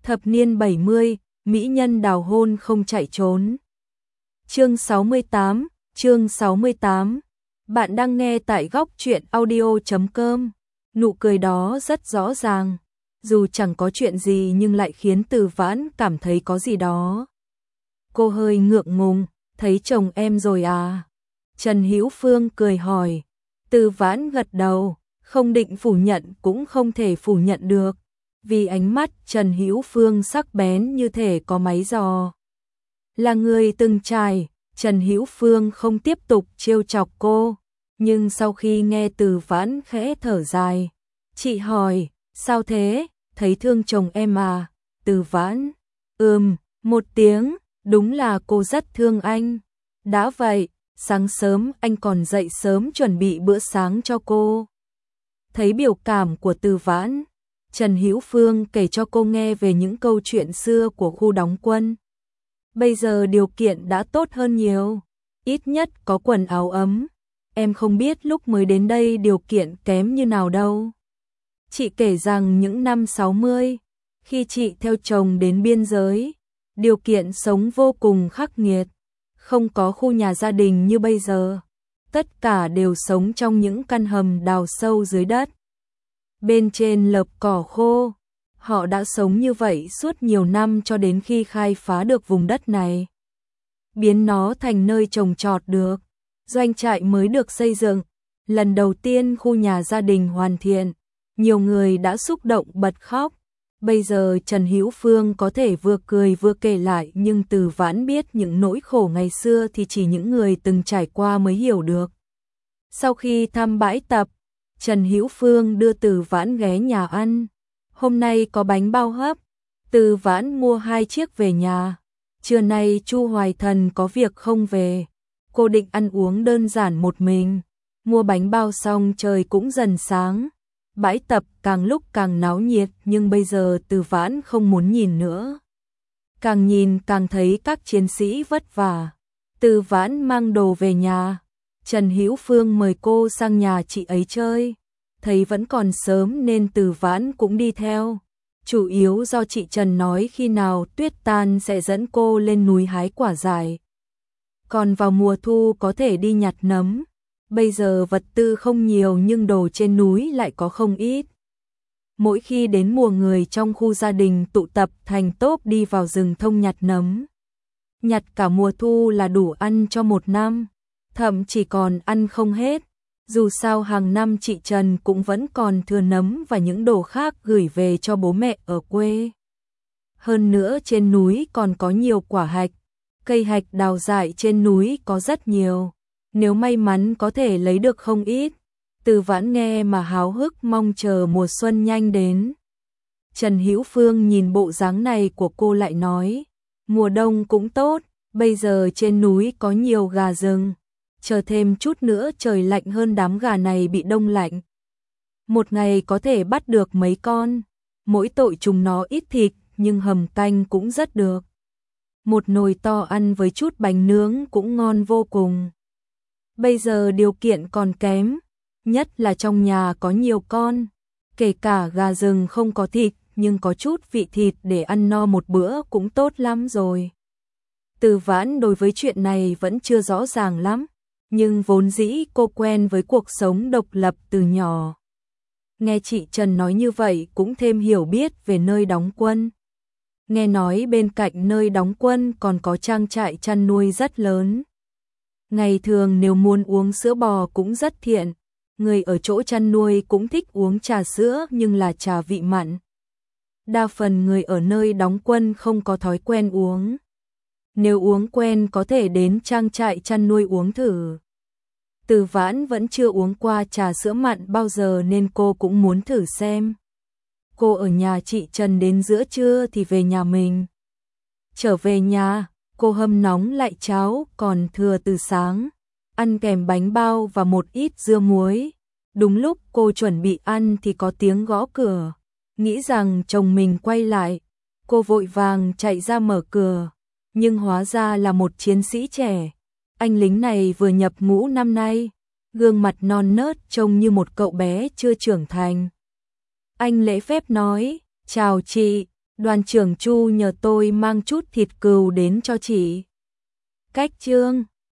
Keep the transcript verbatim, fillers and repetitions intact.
Thập niên bảy mươi, mỹ nhân đào hôn không chạy trốn. Chương sáu mươi tám, chương sáu mươi tám. Bạn đang nghe tại góc truyện audio chấm com. Nụ cười đó rất rõ ràng, dù chẳng có chuyện gì nhưng lại khiến Từ Vãn cảm thấy có gì đó. Cô hơi ngượng ngùng, thấy chồng em rồi à? Trần Hữu Phương cười hỏi. Từ Vãn gật đầu, không định phủ nhận cũng không thể phủ nhận được, vì ánh mắt Trần Hữu Phương sắc bén như thể có máy dò. Là người từng trải, Trần Hữu Phương không tiếp tục trêu chọc cô, nhưng sau khi nghe Từ Vãn khẽ thở dài, chị hỏi, sao thế, thấy thương chồng em à? Từ Vãn, ừm, một tiếng, đúng là cô rất thương anh. Đã vậy, sáng sớm anh còn dậy sớm chuẩn bị bữa sáng cho cô. Thấy biểu cảm của Từ Vãn, Trần Hữu Phương kể cho cô nghe về những câu chuyện xưa của khu đóng quân. Bây giờ điều kiện đã tốt hơn nhiều, ít nhất có quần áo ấm. Em không biết lúc mới đến đây điều kiện kém như nào đâu. Chị kể rằng những năm sáu mươi, khi chị theo chồng đến biên giới, điều kiện sống vô cùng khắc nghiệt, không có khu nhà gia đình như bây giờ. Tất cả đều sống trong những căn hầm đào sâu dưới đất. Bên trên lợp cỏ khô, họ đã sống như vậy suốt nhiều năm cho đến khi khai phá được vùng đất này, biến nó thành nơi trồng trọt được. Doanh trại mới được xây dựng, lần đầu tiên khu nhà gia đình hoàn thiện, nhiều người đã xúc động bật khóc. Bây giờ Trần Hữu Phương có thể vừa cười vừa kể lại, nhưng Từ Vãn biết những nỗi khổ ngày xưa thì chỉ những người từng trải qua mới hiểu được. Sau khi thăm bãi tập, Trần Hữu Phương đưa Từ Vãn ghé nhà ăn. Hôm nay có bánh bao hấp, Từ Vãn mua hai chiếc về nhà. Trưa nay Chu Hoài Thần có việc không về, cô định ăn uống đơn giản một mình. Mua bánh bao xong trời cũng dần sáng. Bãi tập càng lúc càng náo nhiệt, nhưng bây giờ Từ Vãn không muốn nhìn nữa. Càng nhìn càng thấy các chiến sĩ vất vả. Từ Vãn mang đồ về nhà. Trần Hữu Phương mời cô sang nhà chị ấy chơi. Thấy vẫn còn sớm nên Từ Vãn cũng đi theo. Chủ yếu do chị Trần nói khi nào tuyết tan sẽ dẫn cô lên núi hái quả dại. Còn vào mùa thu có thể đi nhặt nấm. Bây giờ vật tư không nhiều nhưng đồ trên núi lại có không ít. Mỗi khi đến mùa, người trong khu gia đình tụ tập thành tốp đi vào rừng thông nhặt nấm. Nhặt cả mùa thu là đủ ăn cho một năm, thậm chỉ còn ăn không hết. Dù sao hàng năm chị Trần cũng vẫn còn thừa nấm và những đồ khác gửi về cho bố mẹ ở quê. Hơn nữa trên núi còn có nhiều quả hạch, cây hạch đào dại trên núi có rất nhiều. Nếu may mắn có thể lấy được không ít. Từ Vãn nghe mà háo hức mong chờ mùa xuân nhanh đến. Trần Hữu Phương nhìn bộ dáng này của cô lại nói, mùa đông cũng tốt, bây giờ trên núi có nhiều gà rừng, chờ thêm chút nữa trời lạnh hơn đám gà này bị đông lạnh. Một ngày có thể bắt được mấy con, mỗi tội chúng nó ít thịt nhưng hầm canh cũng rất được. Một nồi to ăn với chút bánh nướng cũng ngon vô cùng. Bây giờ điều kiện còn kém, nhất là trong nhà có nhiều con, kể cả gà rừng không có thịt nhưng có chút vị thịt để ăn no một bữa cũng tốt lắm rồi. Từ Vãn đối với chuyện này vẫn chưa rõ ràng lắm, nhưng vốn dĩ cô quen với cuộc sống độc lập từ nhỏ. Nghe chị Trần nói như vậy cũng thêm hiểu biết về nơi đóng quân. Nghe nói bên cạnh nơi đóng quân còn có trang trại chăn nuôi rất lớn. Ngày thường nếu muốn uống sữa bò cũng rất thiện, người ở chỗ chăn nuôi cũng thích uống trà sữa nhưng là trà vị mặn. Đa phần người ở nơi đóng quân không có thói quen uống. Nếu uống quen có thể đến trang trại chăn nuôi uống thử. Từ Vãn vẫn chưa uống qua trà sữa mặn bao giờ nên cô cũng muốn thử xem. Cô ở nhà chị Trần đến giữa trưa thì về nhà mình. Trở về nhà, cô hâm nóng lại cháo còn thừa từ sáng, ăn kèm bánh bao và một ít dưa muối. Đúng lúc cô chuẩn bị ăn thì có tiếng gõ cửa. Nghĩ rằng chồng mình quay lại, cô vội vàng chạy ra mở cửa, nhưng hóa ra là một chiến sĩ trẻ. Anh lính này vừa nhập ngũ năm nay, gương mặt non nớt trông như một cậu bé chưa trưởng thành. Anh lễ phép nói, chào chị, Đoàn trưởng Chu nhờ tôi mang chút thịt cừu đến cho chị. Cách Trương